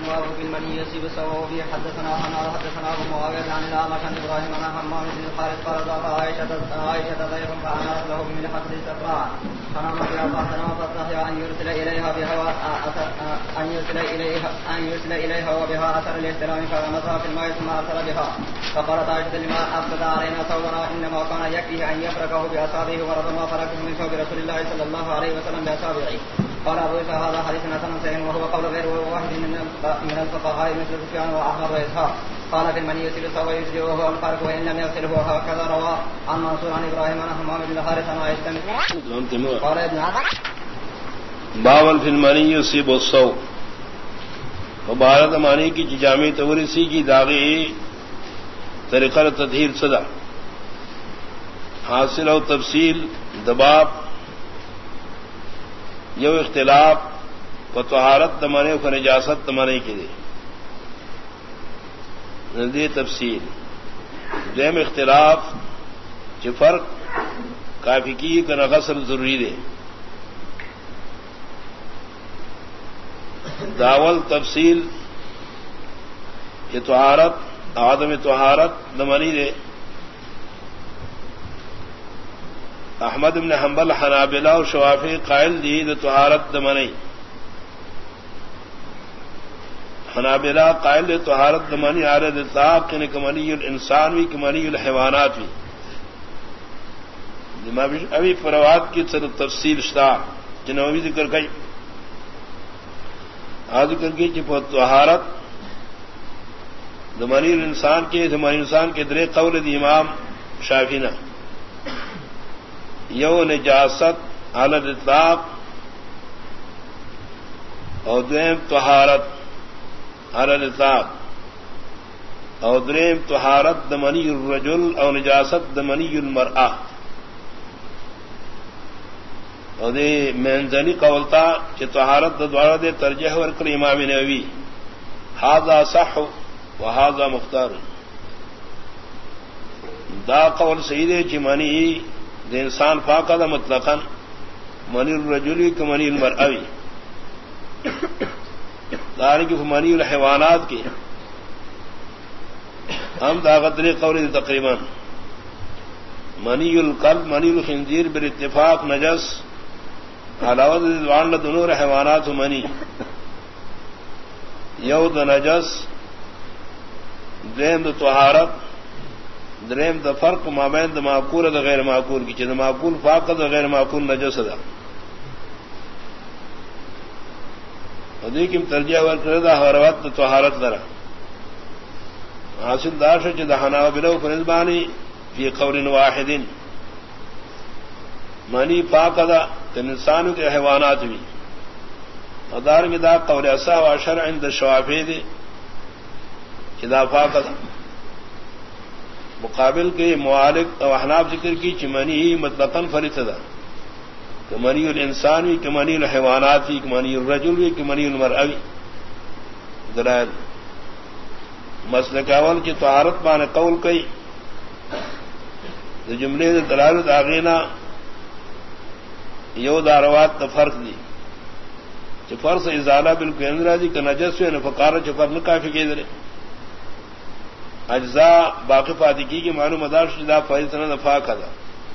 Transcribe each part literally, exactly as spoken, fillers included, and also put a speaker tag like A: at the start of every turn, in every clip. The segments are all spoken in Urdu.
A: باب في المني يصيب سواه به حدثنا حنا حدثنا ابو معاويه عن الأعمش عن ابراهيم عن حمام بن الحارث قال ضاف عائشه عائشه ضيف فعنات له من حفظ السفراء فنام بها فاحتنم فاستحيا ان يرسل اليها بها ان يرسل اليها ان يرسل اليها وبها اثر الاحترام فغمسها في الماء ثم ارسل بها فقالت عائشه لما افسد علينا ثوبنا انما كان يكفيه ان يفركه باصابعه وربما فركه من ثوب رسول الله صلى الله عليه وسلم باصابعه. قال ابو عيسى هذا حديث حسن صحيح وهو قول غير واحد من الفقهاء مثل سفيان واحمد واسحاق. قال في المني يسيل سوى يسجي وهو الفرق وان لم يغسله هكذا روى عن منصور عن ابراهيم عن حمام بن الحارث عن عائشه قال ابن
B: باول في المني يصيب الصوم مبارک معنی کی جامع تورسی کی داغی طریقہ تطہیر صدا حاصل و تفصیل دباب یو اختلاف و طہارت تمانے و نجاست تمانے کے لیے ندی تفصیل دیم اختلاف جو فرق کافی کی کا غسل ضروری دے داول تفصیل یہ طہارت آدم طہارت دمانی دے احمد بن حنبل حنابلہ و شوافی قائل دی د طہارت دمنی حنابلہ قائل د طہارت دمنی عارض اطلاق کہ کمنی الانسان بھی کمنی الحیوانات بھی ابھی فروات کی سر تفصیل شتا جنوبی ذکر گئی آج ذکر کی کہ طہارت دمنی الانسان کے دمنی انسان کے درے قول دی امام شافعی یو نجاست علی الاطلاق اور دویم طہارت علی الاطلاق اور دریم طہارت دمنی الرجل اور نجاست دمنی المرأة اور دے منزلی قولتا کہ طہارت دوارا دے ترجیح ورکر امام نووی ھذا صح وھذا مختار دا قول صحیح دے کہ منی دے انسان فاقہ دا مطلقاً منی الرجلی کا منی المرأوی داری کی منی الحیوانات کی ہم داغتری قول دی تقریباً منی القلب منی الخنزیر بالاتفاق نجس علاوہ دوان دنور حیوانات منی یو دا نجس دیم دا طہارت دریم دا فرق مابین دا معقول دا غیر معقول کی چیز دا معقول فاقہ دا غیر معقول نجس دا دیکھیں ترجیح ورکر دا حروت دا طہارت لرا حاصل دار شو چیز دا حناو بلو فنزبانی فی قول واحد منی فاقہ دا کن انسانو کے حیوانات بھی ادار کی دا قول اصا و شرع عند شوافی دی چیز دا فاقہ دا مقابل کے معالق اور احناف ذکر کی چمنی مطلقاً فرثدا کمنی الانسان بھی کمنی الحیوانات بھی کمنی الرجل بھی کمنی المرأوی دلائل مسلک اول کی طہارت مان قول کئی جملے دلائل داغینا یو داروات دا فرق دی چ فرض ازالہ بالکل اندرا دی کہ نجس ہے نفقار چ پر نہ کافی کے درے اجزاء باقی فاتکی کی معلوم مدار شدہ فائدہ نفاق دا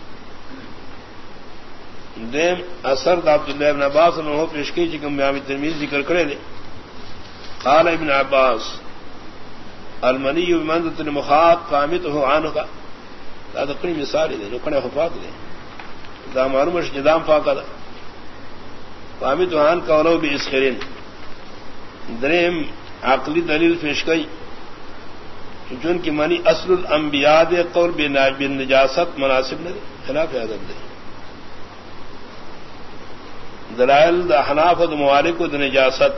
B: دیم اثر دا عبداللہ ابن عباس نے ہو پیش کی چکم میں ترمذی ذکر کرے دے قال ابن عباس المنی بمنزلۃ المخاط قامته عنه دا تقریبا مثال دے جو کنے خفات دے دا معلوم ہے جدام فاقہ دا قامته عن قولو باسخرین دریم عقلی دلیل پیش کی جن کی منی اصل الانبیاء دے قول بالنجاست مناسب نہ خلاف ادب دے دلائل دا حناف و موالک و نجاست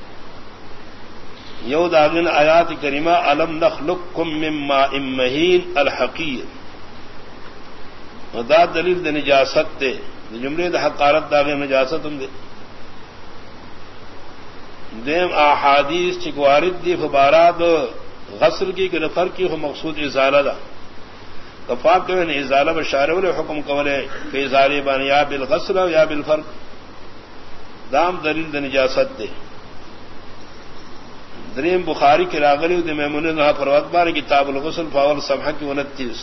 B: یو داغن آیات کریمہ الم نخلقکم من ماء مہین الحقیر دا دلیل دا نجاست دے جملے دا حقارت داغن نجاست ہم دے دیم احادیث چکوارد دی فبارات غسل کی کہ نفر کی ہو مقصود ازالہ دا کفاق کہ ازالہ بشارہ والے حکم قولے کہ ازالہ بان یا بالغسل یا بالفرق دام دلیل دا نجاست دے دریم بخاری کے راغلی د میمونہ نہ پروت بار کتاب الغسل فاول صفحہ کی انتیس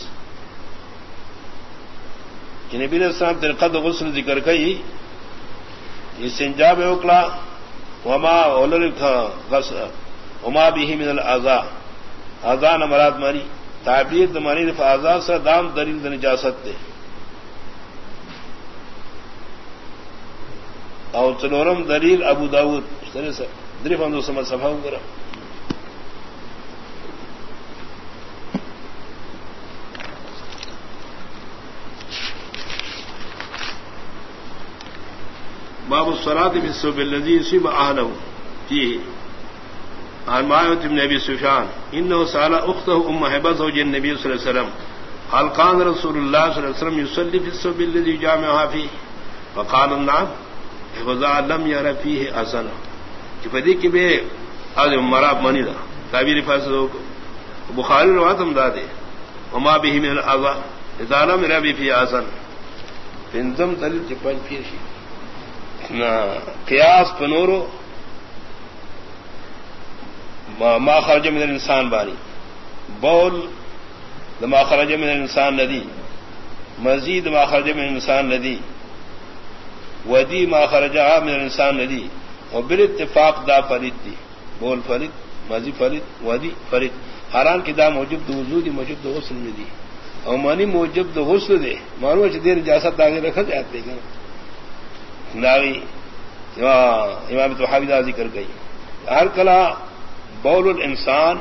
B: کہ نبی علیہ السلام طریقہ غسل ذکر کئی استنجا اوکلا وما اولرکھا غسل وما به من الاعضاء اعضاء مراد مانی تعبیر دمانی اعضاء سے دام دلیل د نجاست دے او چلورم دلیل ابو داود درف ہم دو سمجھ صفحہ کرا باب الصلاة بالثوب الذي يصيب أهله فيه عن معاوية بن أبي سفيان إنه سأل أخته أم حبيبة زوج النبي صلى الله عليه وسلم هل كان رسول الله صلى الله عليه وسلم يصلي في الثوب الذي يجامعها فيه فقال نعم فذا لم ير فيه أثرا فدی کی بے آج مراب منی دا تعبیر فاسد بخاری روایت ہم دادے وما به من الاعضاء اذا لم ير فيه أثرا بنظم دلیل چپن پھر شی قیاس پنورو ما خرج من الانسان بانی بول ما خرج من الانسان ندی مزید ما خرج من الانسان ندی ودی ما خرج من الانسان ندی اور بالاتفاق دا فرید دی بول فرید مزید فرید ودی فرید حران کی دا موجب دو وضو دی موجب دو غسل میں دی اور مانی موجب دو غسل دے مانو چ دیر اجازت آگے رکھا جاتے گا ناوی امام طحاوی دا ذکر گئی ہر کلا بول الانسان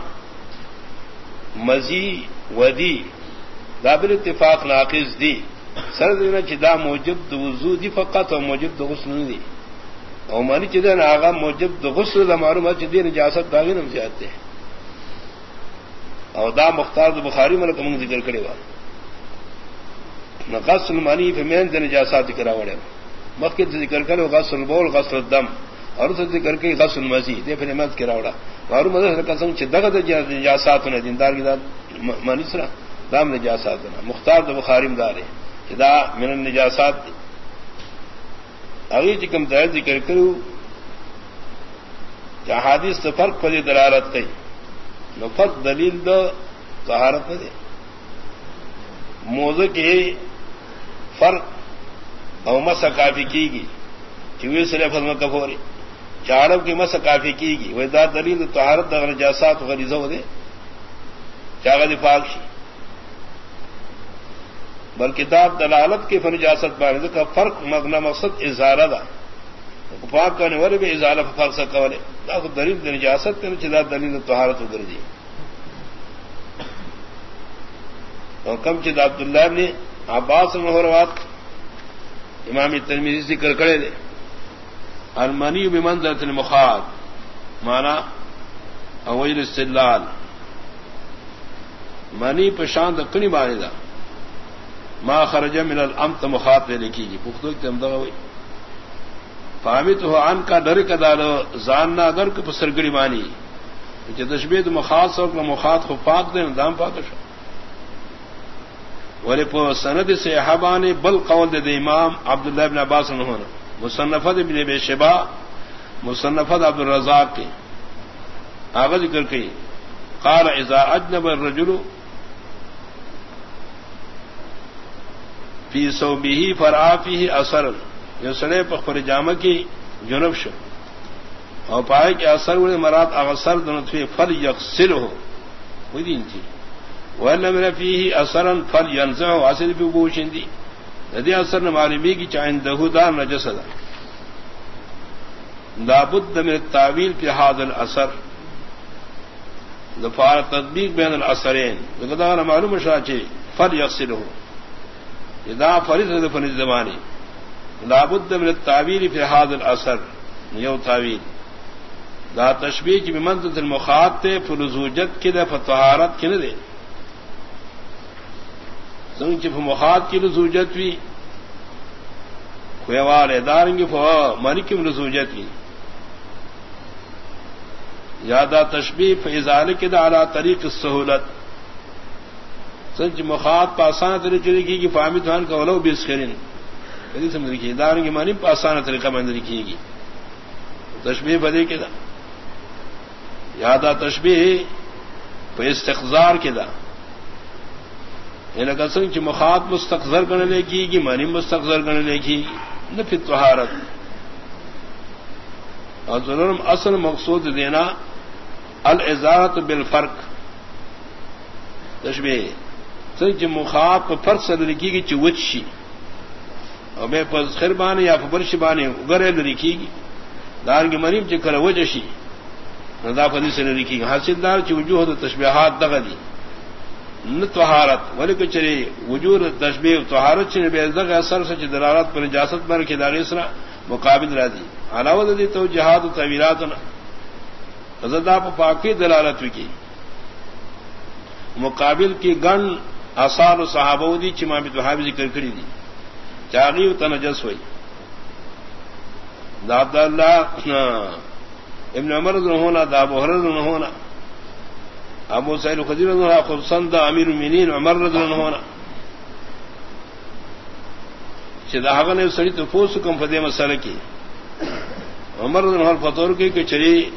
B: مزی ودی دابل اتفاق ناقص دی سر دینا چدا موجب دو وضو دی فقط اور موجب دو غسل دی اور مانی چدا آغا موجب دو غسل دا معلومات چدی نجاست داغی نم جاتے اور دا مختار دو بخاری ملک منگ ذکر کرے گا غسل مانی فمین دا نجاسات کرا وڑے مکہ ذکر کرے غسل بول غسل الدم اور اس ذکر کے غسل مزید دے پھر مت کرا وڑا اور مدد قسم چدغت نجاسات نے دیندار کی ذات مانسرا دام نجاسات نہ مختار دو بخاری مدار ہے دا من النجاسات اگے چکم ظاہر ذکر کرو کہ احادیث سے فرق پر دلالت کی نو فرق دلیل دو طہارت نہ دے موضوع کے فرق او مسا کافی کی گی چوئے سے فضم کفوری چارب کی مسا کافی کی گی وہ دا دلیل طہارت دا نجاسات غریزہ ہو دے چاغد پاک شی بلکہ داد دلالت کے فنجاست بارے کا فرق مغنا مقصد ازالہ دا پاک کرنے والے بھی ازالہ فرق سکا والے دا دلیل نجاست کے چدا دلیل طہارت ادھر دی اور کم چد عبداللہ نے عباس محروات امام ترمذی ذکر کرے دے المنی بمنزلۃ المخاط مانا اویل استدلال منی پشان دکنی بانے دا ما خرج من الامت مخاط میں لکھی گی پختو کی امدغ ہوئی فاہمت ہو عن کا ڈر کا دار زاننا اگر کو پسرگڑی مانی کہ تشبیہ مخاط سوک مخاط کو پاک دے دام پاک شو ولی پو سند سے حبان بل قول دے امام عبداللہ ابن عباس نے ہونا مصنفت ابن ابی شیبہ مصنفت عبد الرزاق کے آغا ذکر کی قال اذا اجنب الرجل فی ثوبه فرآ فیہ اثر یہ سڑے پخبر جامع کی جنب شو اور پائے کہ اثر ہوئے مراد اغسر دنطفی فل یغسل ہو وہی دین تھی وَلَّمْ فِيهِ أَثَرًا فَلْيَنْزَعُ عَسِلْ بِبُوشٍ دی ندی اثر نمالمی کی چاہندہو دار نجس دا لابد من التعویل فی هذا الاثر دفار تطبیق بین الاثرین لقد معلوم شاچے فَلْيَغْسِلْ ہو اذا فرض دفن الزمانی لابد من التعویل فی هذا الاثر یو تعویل دا تشبیہ کی بمنزلۃ المخاط تے فلزوجت کی دے فطہارت کی نہ دے سنگ چف مخاط کی لزوجت بھی خویوال دارنگی فوا مالکم لزوجت کی یادا تشبیہ فیضال کی دا علی طریق السہولت سنچ مخاط پاسانہ طریقے لکھی گی فاہمت وان کا ولو بیسخرین کدی سمجھ لکھی دارنگی مانی پاسانہ طریقہ میں لکھی گی تشبیہ بدے کے دا یادا تشبیہ پہ استقذار کے دا یعنی قسم کی مخاط مستقذر کرنے لے کی کہ منی مستقذر کرنے لے کی نہ پھر طہارت اور ظلم اصل مقصود دینا الازارت بالفرق تشبیہ سن کی مخاط کو فرق سے لکھی گی چوچی اور میں خیر بانے یا برش بانے اگرے لکھی گی دار کی منیم چکر وجشی نظافتی سے لکھی گی حاصل دار کی وجوہ تو تشبیہات دغدی نہ طہارت ولی کو چری وجود تشبیہ طہارت چنے بے دغ اثر سے دلالت پر نجاست پر کے داغ اسرا مقابل راضی علاوہ دی تو جہاد و تعبیرات زدا پاکی دلالت کی مقابل کی گن اثار و صحابہ دی چما بھی صحابی ذکر کری دی چاغی و تنجس ہوئی دا عبداللہ ابن عمر رضی اللہ عنہ دا ابو ہریرہ رضی اللہ عنہ ابو سعید الخدری رضی اللہ عنہ خصوصاً دا امیر المؤمنین عمر رضی اللہ عنہ چدا ہغه نے سړی ته فوس کوم په دې مسله کې عمر رضی اللہ عنہ فتور کې چې چری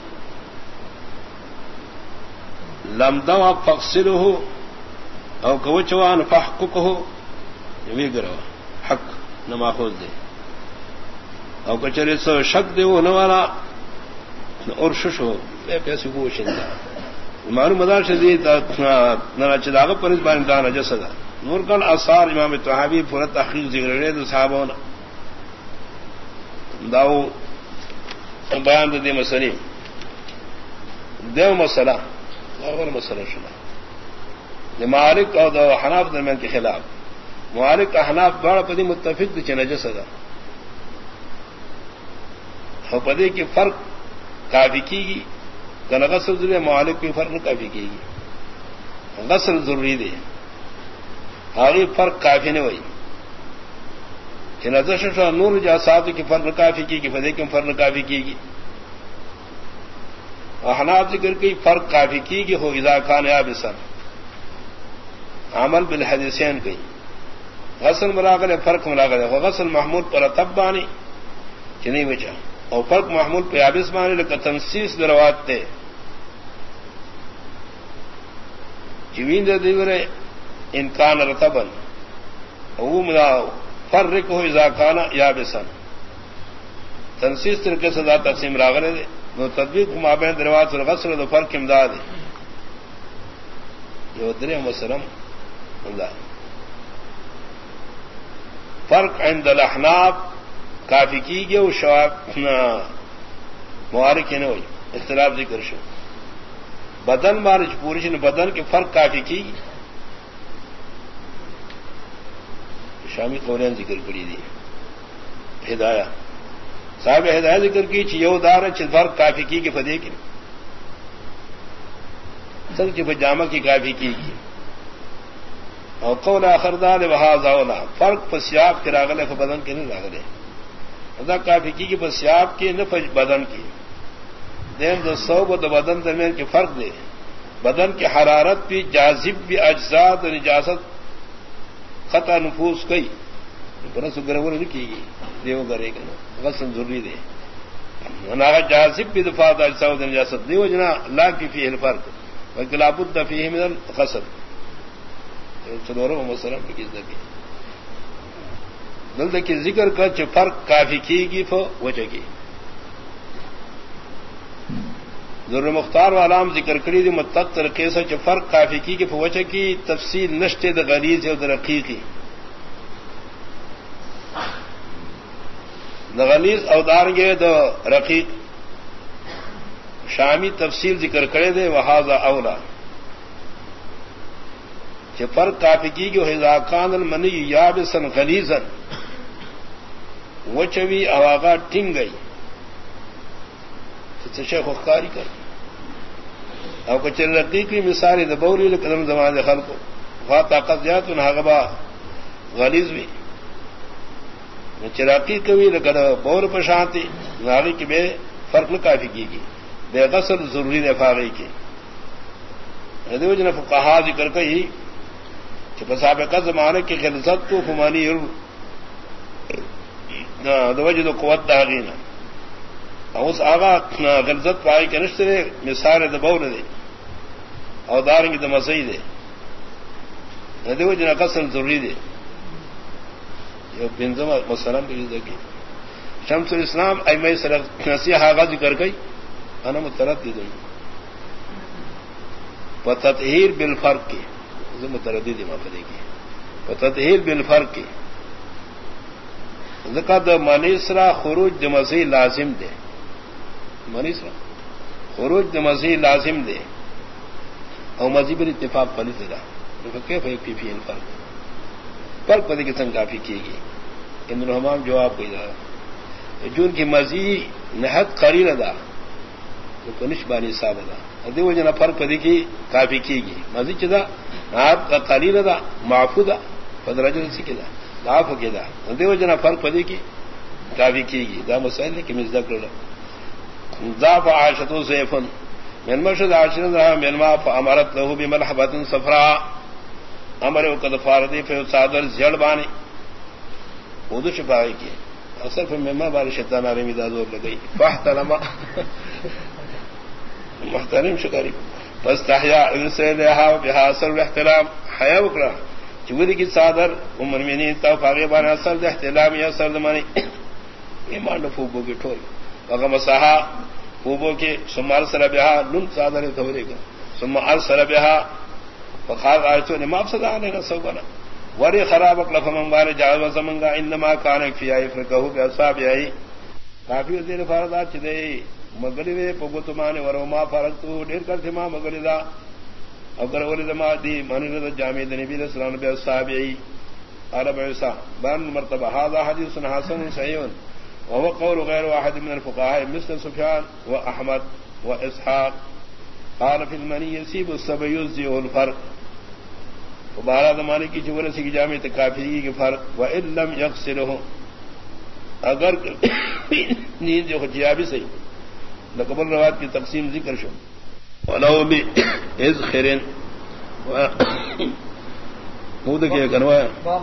B: لم دوا فقصله او کوچوان فحققه یوی ګرو حق نہ ماخوذ دے او کچری سو شک دے وہ نہ والا اور ششو میں پیسے کو شندا معلوم مدار شدید نہ چداغ پر اس بار دان جسدا نور کن اثار امام طحاوی پورا تحقیق ذکر رہے تو صحابہ نے داو بیان دے مسئلے دیو مسئلہ اور مسئلہ شنا مالک اور دو حناف درمیان کے خلاف مالک احناف بڑا پدی متفق چ نجس دا اور پدی کی فرق کافی کی گی کہ غسل ضروری مالک کی فرق کافی کی گی غسل ضروری دے آگے فرق کافی نہیں ہوئی کہ نجس نور جاسات کی فرق کافی کی گی پدی کی فرق کافی کی گی احناف ذکر کی فرق کافی کی گی ہو اذا کان یابسا عمل بالحدیثین کی غسل مراغل فرق مراغل ہے غسل محمود پر تبانی کہ نہیں بچا اور فرق محمود پہ یابس مانے لکا تنسیس دروات تے چوین دے دیورے انکان رتبن او ملا فرق ہو اذا کان یابسا تنسیس طریقے سے دا تقسیم راغلے دے نو تطبیق مابین دروات اور غسل دو فرق امداد ہے یہ درے مسلم امداد فرق عند الاحناف کافی کی گئے وہ شواب موارک ہی نہ ہوئی اختلاف ذکر شو بدن مارج پورش نے بدن کے فرق کافی کی شامی قولین ذکر کری دی ہدایہ صاحب ہدایہ ذکر کی چیو دار چھ فرق کافی کی کہ فدے کی سر کی پجامہ کی کافی کی گی اور قول آخر دار وہاذا اولا فرق پسیاب کے راغلے کو بدن کے نہیں راغلے ادا کافی کی کہ پسیاب کی نہ بدن کی دین دو صوب و دو بدن درمیان کے فرق دے بدن کی حرارت بھی جاذب بھی اجزاد و نجاست خطا نفوس کئی برس گرور نہیں کی گی دیو کرے گا غسل ضروری دے جاذب بھی دفاع اجزاد و نجاست دیو جنا لا کی فی الفرق بلکہ لابد فیہ من الغسل چلوروں مسلم کی کس دکی دل دکی ذکر کر چ فرق کافی کی گی فو وجہ کی ذر مختار والام ذکر کری دی متق طریقے سے چ فرق کافی کی گی فو وجہ کی تفصیل نشتے د غلیظ اور رقیقی د غلیظ او دارنگے د رقیق شامی تفصیل ذکر کرے دے وہذا اولا کہ فرق کافی کی جو اذا کان المنی یابسن غلیظن وچوی اواغا ٹنگ گئی تو شیخ اخکاری کر او کچھ رقیقی مثالی دبوری لقدم زمان خلق فا طاقت جات ان حقبا غلیظ بھی چراقی کوی لقد بور پشانتی ناغی کی بے فرق کافی کی گی بے غسل ضروری نفاغی کی ادو جن فقہا ذکر کئی کہ سابقہ زمانے کی خلصت کو فمانی دو وجد قوت داغینا اس آغا غلظت پائی کے نشتے دے مثال دبول دے اور دارنگ دم سہی دے ندی وہ جنا قسم ضروری دے یہ بنظم مسلم کی زندگی شمس الاسلام ایمئی سرق نصیحہ کا ذکر گئی انا متردد ہوں وتطہیر بالفرق کی متردد ہے مفدے کی وتطہیر بالفرق کی ذکر منیسرا خروج دمسی لازم دے منیسرا خروج دمسی لازم دے اور مذہب اتفاق پلی تلا کیف ہے فی فی الفرق فرق پدی کی سنگ کافی کی گئی ابن الحمام جواب کوئی دا جون کی مزید نہت قریل ادا تو نشبانی صاحب ادا دیو جنا فرق پدی کی کافی کی گئی مزید چدا آپ کا قلیل ادا معفو دا فدرجل سکی دا ضعف کے دا دیو جنا فرق پدی کی کافی کی گئی دا مسائل کی مزدک لڑا ضعف عاشتو سیفن من مرشد عاشرن رہا من ما فامرت له بملحبت صفراء امر وقد فاردی فی صادر زیڑ بانی اردو شفائی کی اصل پھر مما بار شیطان عالم دازور لگئی فاحتلما محترم شکاری فاستحیا انسیلہا بها اصل الاحتلام حیا وکرا چوری کی صادر امرمینین تا فاغی بانی اصل احتلام یا اصل دمانی ایمان فوبو کی ٹھول وقا مساحا فوبو کی ثم ارسل بها لن صادر توری کا ثم ارسل بها فخار آیتو نے معاف صدا آنے کا سوگنا وری خراب اقلف منبار جاوز وزمنگا انما کانک فی آئی فرکہو بی اصحاب آئی کافی وزیر فاردات چدے مگلی وے پگوتمانے ورو ما فارکتو دیر کرتے ما مگلی دا اگر ولد ما دی منی رد جامع نبی علیہ السلام بی اصحاب آئی عرب عیسیٰ بان مرتبہ هذا حدیث حسن صحیح وهو قول غیر واحد من الفقهاء مثل سفیان و احمد و اسحاق قال في المنی يصيب السبع يزيء الفرق بارہ زمانے کی جو رسی کی جامع کافی کے فرق و ان لم یغسلہ اگر نیند جو خجیابی صحیح لقبل روایت کی تقسیم ذکر شو ولو بإذخر مود کے کنوایا